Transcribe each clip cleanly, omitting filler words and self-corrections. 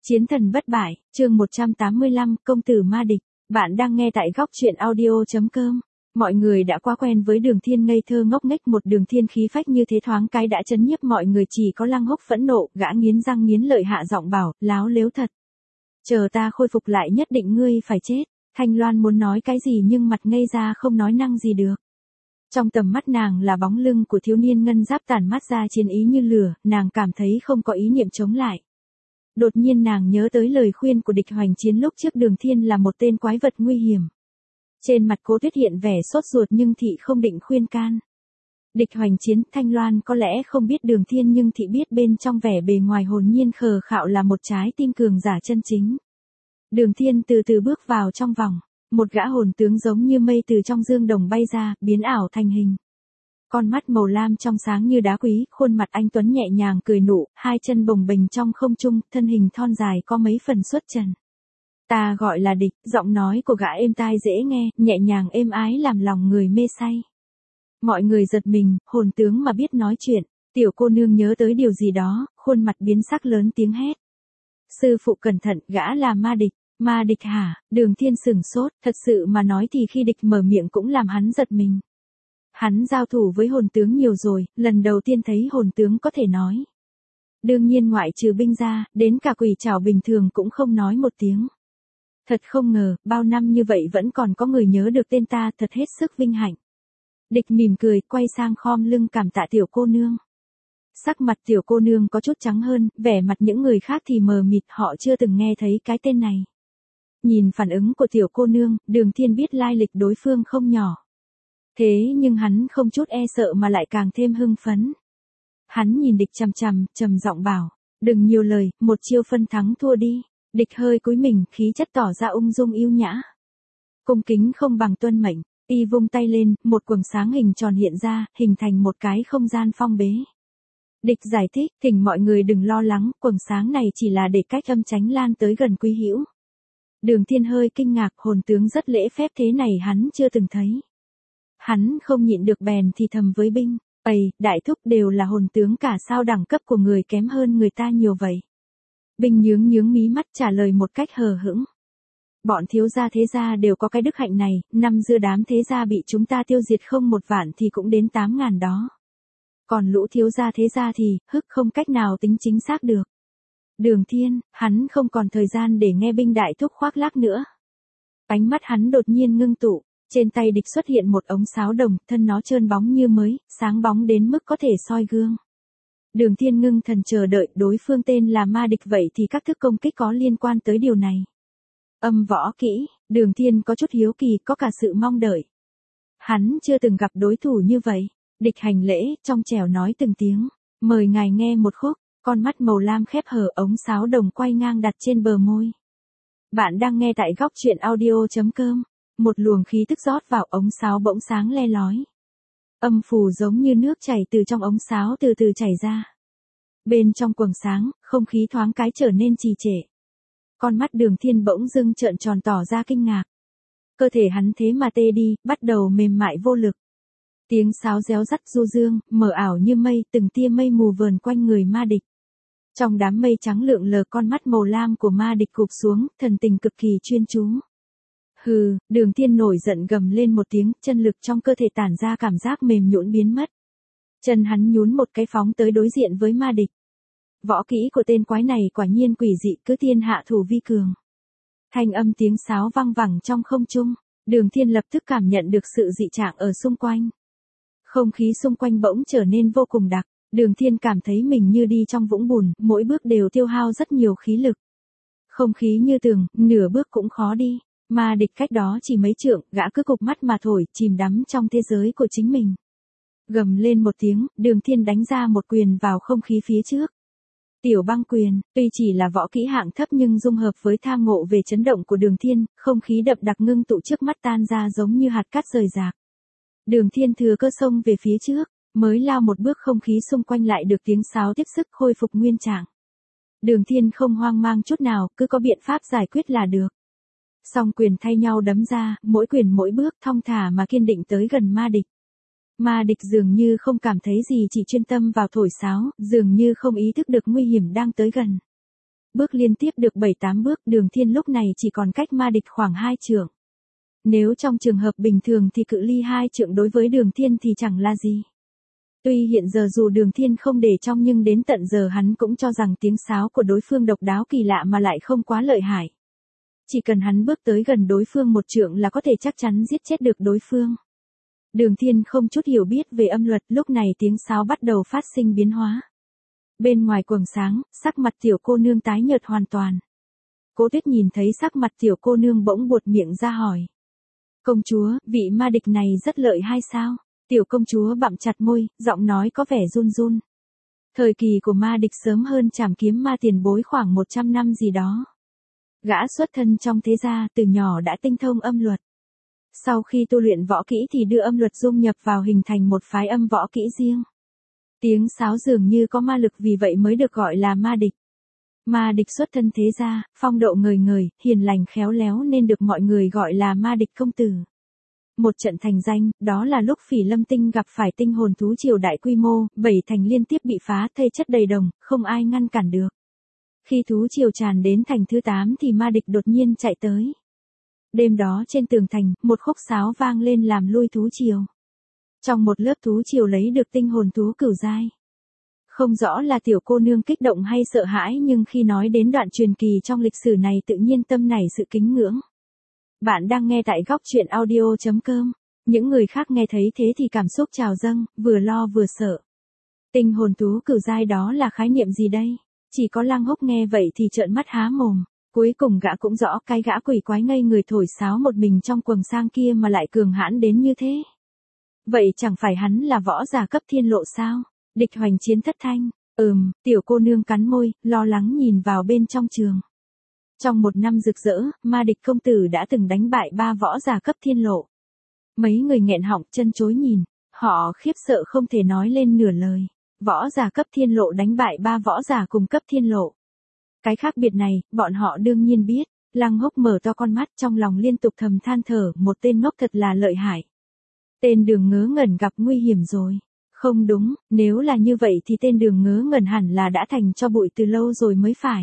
Chiến thần bất bại, chương 185, công tử ma địch. Bạn đang nghe tại góc truyện audio.com. Mọi người đã quá quen với Đường Thiên ngây thơ ngốc nghếch, một Đường Thiên khí phách như thế thoáng cái đã chấn nhiếp mọi người, chỉ có Lăng Húc phẫn nộ, gã nghiến răng nghiến lợi hạ giọng bảo, láo lếu thật. Chờ ta khôi phục lại nhất định ngươi phải chết. Thanh Loan muốn nói cái gì nhưng mặt ngây ra không nói năng gì được. Trong tầm mắt nàng là bóng lưng của thiếu niên ngân giáp tản mát ra chiến ý như lửa, nàng cảm thấy không có ý niệm chống lại. Đột nhiên nàng nhớ tới lời khuyên của Địch Hoành Chiến lúc trước, Đường Thiên là một tên quái vật nguy hiểm. Trên mặt Cố Tuyết hiện vẻ sốt ruột nhưng thị không định khuyên can. Địch Hoành Chiến, Thanh Loan có lẽ không biết Đường Thiên nhưng thị biết bên trong vẻ bề ngoài hồn nhiên khờ khạo là một trái tim cường giả chân chính. Đường Thiên từ từ bước vào trong vòng, một gã hồn tướng giống như mây từ trong dương đồng bay ra, biến ảo thành hình. Con mắt màu lam trong sáng như đá quý, khuôn mặt anh tuấn nhẹ nhàng cười nụ, hai chân bồng bềnh trong không trung, thân hình thon dài có mấy phần xuất trần. Ta gọi là Địch, giọng nói của gã êm tai dễ nghe, nhẹ nhàng êm ái làm lòng người mê say. Mọi người giật mình, hồn tướng mà biết nói chuyện. Tiểu cô nương nhớ tới điều gì đó, khuôn mặt biến sắc lớn tiếng hét. Sư phụ cẩn thận, gã là ma địch. Ma địch hả? Đường Thiên sửng sốt, thật sự mà nói thì khi Địch mở miệng cũng làm hắn giật mình. Hắn giao thủ với hồn tướng nhiều rồi, lần đầu tiên thấy hồn tướng có thể nói. Đương nhiên ngoại trừ binh ra, đến cả quỷ trảo bình thường cũng không nói một tiếng. Thật không ngờ, bao năm như vậy vẫn còn có người nhớ được tên ta, thật hết sức vinh hạnh. Địch mỉm cười, quay sang khom lưng cảm tạ tiểu cô nương. Sắc mặt tiểu cô nương có chút trắng hơn, vẻ mặt những người khác thì mờ mịt, họ chưa từng nghe thấy cái tên này. Nhìn phản ứng của tiểu cô nương, Đường Thiên biết lai lịch đối phương không nhỏ. Thế nhưng hắn không chút e sợ mà lại càng thêm hưng phấn. Hắn nhìn Địch chằm chằm, trầm giọng bảo, đừng nhiều lời, một chiêu phân thắng thua đi. Địch hơi cúi mình, khí chất tỏ ra ung dung yêu nhã. Cung kính không bằng tuân mệnh, y vung tay lên, một quầng sáng hình tròn hiện ra, hình thành một cái không gian phong bế. Địch giải thích, thỉnh mọi người đừng lo lắng, quầng sáng này chỉ là để cách âm tránh lan tới gần quý hữu. Đường Thiên hơi kinh ngạc, hồn tướng rất lễ phép thế này hắn chưa từng thấy. Hắn không nhịn được bèn thì thầm với binh, ầy, đại thúc đều là hồn tướng cả, sao đẳng cấp của người kém hơn người ta nhiều vậy? Binh nhướng nhướng mí mắt trả lời một cách hờ hững. Bọn thiếu gia thế gia đều có cái đức hạnh này, năm giữa đám thế gia bị chúng ta tiêu diệt không một vạn thì cũng đến 8.000 đó. Còn lũ thiếu gia thế gia thì, không cách nào tính chính xác được. Đường Thiên, hắn không còn thời gian để nghe binh đại thúc khoác lác nữa. Ánh mắt hắn đột nhiên ngưng tụ. Trên tay Địch xuất hiện một ống sáo đồng, thân nó trơn bóng như mới, sáng bóng đến mức có thể soi gương. Đường Thiên ngưng thần chờ đợi, đối phương tên là ma địch, vậy thì các thức công kích có liên quan tới điều này. Âm võ kỹ, Đường Thiên có chút hiếu kỳ, có cả sự mong đợi. Hắn chưa từng gặp đối thủ như vậy. Địch hành lễ, trong trẻo nói từng tiếng, mời ngài nghe một khúc, con mắt màu lam khép hờ, ống sáo đồng quay ngang đặt trên bờ môi. Bạn đang nghe tại góc truyện audio.com. Một luồng khí tức rót vào ống sáo bỗng sáng le lói. Âm phù giống như nước chảy từ trong ống sáo từ từ chảy ra. Bên trong quầng sáng, không khí thoáng cái trở nên trì trệ. Con mắt Đường Thiên bỗng dưng trợn tròn tỏ ra kinh ngạc. Cơ thể hắn thế mà tê đi, bắt đầu mềm mại vô lực. Tiếng sáo réo rắt du dương, mờ ảo như mây, từng tia mây mù vờn quanh người ma địch. Trong đám mây trắng lượn lờ, con mắt màu lam của ma địch cụp xuống, thần tình cực kỳ chuyên chú. Hừ, Đường Thiên nổi giận gầm lên một tiếng, chân lực trong cơ thể tản ra cảm giác mềm nhũn biến mất. Chân hắn nhún một cái phóng tới đối diện với ma địch. Võ kỹ của tên quái này quả nhiên quỷ dị, cứ thiên hạ thủ vi cường. Thanh âm tiếng sáo vang vẳng trong không trung, Đường Thiên lập tức cảm nhận được sự dị trạng ở xung quanh. Không khí xung quanh bỗng trở nên vô cùng đặc, Đường Thiên cảm thấy mình như đi trong vũng bùn, mỗi bước đều tiêu hao rất nhiều khí lực. Không khí như tường, nửa bước cũng khó đi. Ma địch cách đó chỉ mấy trượng, gã cứ cụp mắt mà thổi, chìm đắm trong thế giới của chính mình. Gầm lên một tiếng, Đường Thiên đánh ra một quyền vào không khí phía trước. Tiểu băng quyền, tuy chỉ là võ kỹ hạng thấp nhưng dung hợp với tham ngộ về chấn động của Đường Thiên, không khí đậm đặc ngưng tụ trước mắt tan ra giống như hạt cát rời rạc. Đường Thiên thừa cơ xông về phía trước, mới lao một bước không khí xung quanh lại được tiếng sáo tiếp sức khôi phục nguyên trạng. Đường Thiên không hoang mang chút nào, cứ có biện pháp giải quyết là được. Song quyền thay nhau đấm ra, mỗi quyền mỗi bước thong thả mà kiên định tới gần ma địch. Ma địch dường như không cảm thấy gì, chỉ chuyên tâm vào thổi sáo, dường như không ý thức được nguy hiểm đang tới gần. Bước liên tiếp được 7-8 bước, Đường Thiên lúc này chỉ còn cách ma địch khoảng 2 trượng. Nếu trong trường hợp bình thường thì cự ly 2 trượng đối với Đường Thiên thì chẳng là gì. Tuy hiện giờ dù Đường Thiên không để trong nhưng đến tận giờ hắn cũng cho rằng tiếng sáo của đối phương độc đáo kỳ lạ mà lại không quá lợi hại. Chỉ cần hắn bước tới gần đối phương 1 trượng là có thể chắc chắn giết chết được đối phương. Đường Thiên không chút hiểu biết về âm luật, lúc này tiếng sáo bắt đầu phát sinh biến hóa. Bên ngoài quầng sáng, sắc mặt tiểu cô nương tái nhợt hoàn toàn. Cố Tuyết nhìn thấy sắc mặt tiểu cô nương bỗng buột miệng ra hỏi. Công chúa, vị ma địch này rất lợi hay sao? Tiểu công chúa bặm chặt môi, giọng nói có vẻ run run. Thời kỳ của ma địch sớm hơn Trảm Kiếm Ma tiền bối khoảng 100 năm gì đó. Gã xuất thân trong thế gia, từ nhỏ đã tinh thông âm luật. Sau khi tu luyện võ kỹ thì đưa âm luật dung nhập vào hình thành một phái âm võ kỹ riêng. Tiếng sáo dường như có ma lực vì vậy mới được gọi là ma địch. Ma địch xuất thân thế gia, phong độ ngời ngời, hiền lành khéo léo nên được mọi người gọi là ma địch công tử. Một trận thành danh, đó là lúc Phỉ Lâm Tinh gặp phải tinh hồn thú triều đại quy mô, 7 thành liên tiếp bị phá thây chất đầy đồng, không ai ngăn cản được. Khi thú triều tràn đến thành thứ 8 thì ma địch đột nhiên chạy tới. Đêm đó trên tường thành, một khúc sáo vang lên làm lui thú triều. Trong một lớp thú triều lấy được tinh hồn thú cửu giai. Không rõ là tiểu cô nương kích động hay sợ hãi nhưng khi nói đến đoạn truyền kỳ trong lịch sử này tự nhiên tâm nảy sự kính ngưỡng. Bạn đang nghe tại góc truyện audio.com. Những người khác nghe thấy thế thì cảm xúc trào dâng, vừa lo vừa sợ. Tinh hồn thú cửu giai đó là khái niệm gì đây? Chỉ có Lăng Húc nghe vậy thì trợn mắt há mồm. Cuối cùng gã cũng rõ cái gã quỷ quái ngây người thổi sáo một mình trong quầng sang kia mà lại cường hãn đến như thế. Vậy chẳng phải hắn là võ giả cấp thiên lộ sao? Địch hoành chiến thất thanh. Tiểu cô nương cắn môi, lo lắng nhìn vào bên trong trường. Trong một năm rực rỡ, ma địch công tử đã từng đánh bại 3 võ giả cấp thiên lộ. Mấy người nghẹn họng chân chối nhìn, họ khiếp sợ không thể nói lên nửa lời. Võ giả cấp thiên lộ đánh bại 3 võ giả cùng cấp thiên lộ. Cái khác biệt này, bọn họ đương nhiên biết. Lăng Húc mở to con mắt trong lòng liên tục thầm than thở, một tên ngốc thật là lợi hại. Tên Đường Ngớ Ngẩn gặp nguy hiểm rồi. Không đúng, nếu là như vậy thì tên Đường Ngớ Ngẩn hẳn là đã thành cho bụi từ lâu rồi mới phải.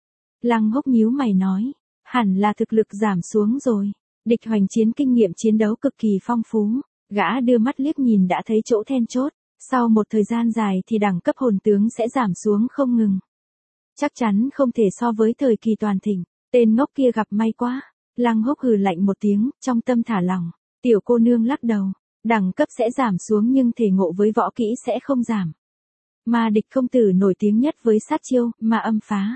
Lăng Húc nhíu mày nói, hẳn là thực lực giảm xuống rồi. Địch hoành chiến kinh nghiệm chiến đấu cực kỳ phong phú. Gã đưa mắt liếc nhìn đã thấy chỗ then chốt. Sau một thời gian dài thì đẳng cấp hồn tướng sẽ giảm xuống không ngừng. Chắc chắn không thể so với thời kỳ toàn thịnh. Tên ngốc kia gặp may quá. Lăng Húc hừ lạnh một tiếng, trong tâm thả lỏng. Tiểu cô nương lắc đầu. Đẳng cấp sẽ giảm xuống nhưng thể ngộ với võ kỹ sẽ không giảm. Ma địch công tử nổi tiếng nhất với sát chiêu, ma âm phá.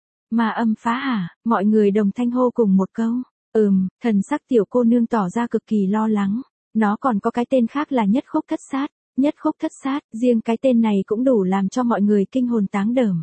Ma âm phá hả? Mọi người đồng thanh hô cùng một câu. Thần sắc tiểu cô nương tỏ ra cực kỳ lo lắng. Nó còn có cái tên khác là nhất khúc thất sát. Nhất khúc thất sát, riêng cái tên này cũng đủ làm cho mọi người kinh hồn táng đờm.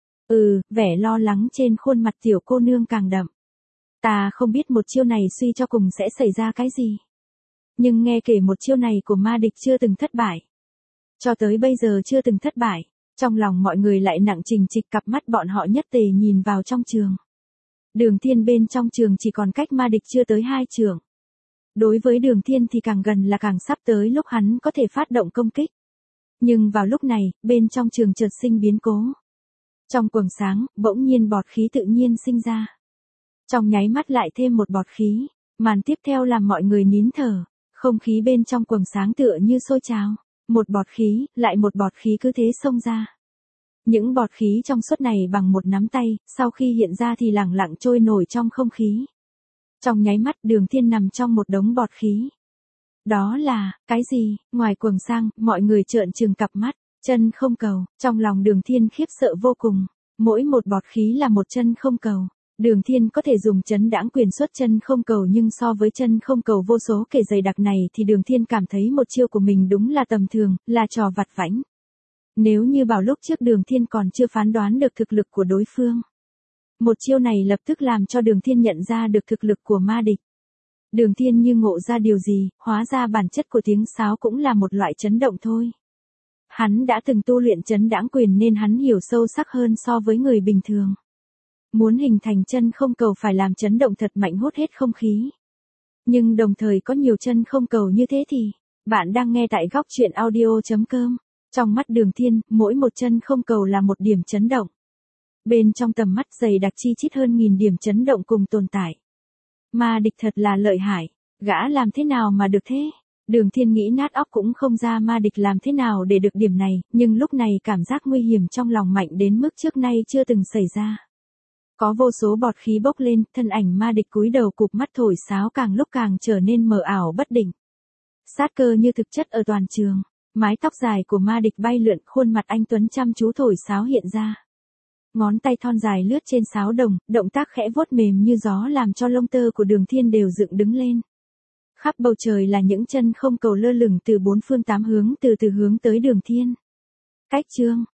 Vẻ lo lắng trên khuôn mặt tiểu cô nương càng đậm. Ta không biết một chiêu này suy cho cùng sẽ xảy ra cái gì. Nhưng nghe kể một chiêu này của ma địch chưa từng thất bại. Cho tới bây giờ chưa từng thất bại. Trong lòng mọi người lại nặng trình trịch, cặp mắt bọn họ nhất tề nhìn vào trong trường. Đường Thiên bên trong trường chỉ còn cách ma địch chưa tới 2 trượng. Đối với Đường Thiên thì càng gần là càng sắp tới lúc hắn có thể phát động công kích. Nhưng vào lúc này, bên trong trường chợt sinh biến cố. Trong quầng sáng, bỗng nhiên bọt khí tự nhiên sinh ra. Trong nháy mắt lại thêm một bọt khí, màn tiếp theo làm mọi người nín thở. Không khí bên trong quầng sáng tựa như sôi trào. Một bọt khí, lại một bọt khí cứ thế xông ra. Những bọt khí trong suốt này bằng một nắm tay, sau khi hiện ra thì lẳng lặng trôi nổi trong không khí. Trong nháy mắt Đường Thiên nằm trong một đống bọt khí. Đó là, cái gì? Ngoài quầng sang, mọi người trợn trừng cặp mắt, chân không cầu, trong lòng Đường Thiên khiếp sợ vô cùng. Mỗi một bọt khí là một chân không cầu. Đường Thiên có thể dùng chấn đãng quyền xuất chân không cầu nhưng so với chân không cầu vô số kể dày đặc này thì Đường Thiên cảm thấy một chiêu của mình đúng là tầm thường, là trò vặt vãnh. Nếu như bảo lúc trước Đường Thiên còn chưa phán đoán được thực lực của đối phương. Một chiêu này lập tức làm cho Đường Thiên nhận ra được thực lực của ma địch. Đường Thiên như ngộ ra điều gì, hóa ra bản chất của tiếng sáo cũng là một loại chấn động thôi. Hắn đã từng tu luyện chấn đãng quyền nên hắn hiểu sâu sắc hơn so với người bình thường. Muốn hình thành chân không cầu phải làm chấn động thật mạnh hút hết không khí. Nhưng đồng thời có nhiều chân không cầu như thế thì, bạn đang nghe tại góc truyện audio.com. Trong mắt Đường Thiên, mỗi một chân không cầu là một điểm chấn động. Bên trong tầm mắt dày đặc chi chít hơn 1000 điểm chấn động cùng tồn tại. Ma địch thật là lợi hại, gã làm thế nào mà được thế? Đường Thiên nghĩ nát óc cũng không ra ma địch làm thế nào để được điểm này, nhưng lúc này cảm giác nguy hiểm trong lòng mạnh đến mức trước nay chưa từng xảy ra. Có vô số bọt khí bốc lên, thân ảnh ma địch cúi đầu cụp mắt thổi sáo càng lúc càng trở nên mờ ảo bất định. Sát cơ như thực chất ở toàn trường, mái tóc dài của ma địch bay lượn, khuôn mặt anh tuấn chăm chú thổi sáo hiện ra. Ngón tay thon dài lướt trên sáo đồng, động tác khẽ vuốt mềm như gió làm cho lông tơ của Đường Thiên đều dựng đứng lên. Khắp bầu trời là những chân không cầu lơ lửng từ bốn phương tám hướng từ từ hướng tới Đường Thiên. Cách chương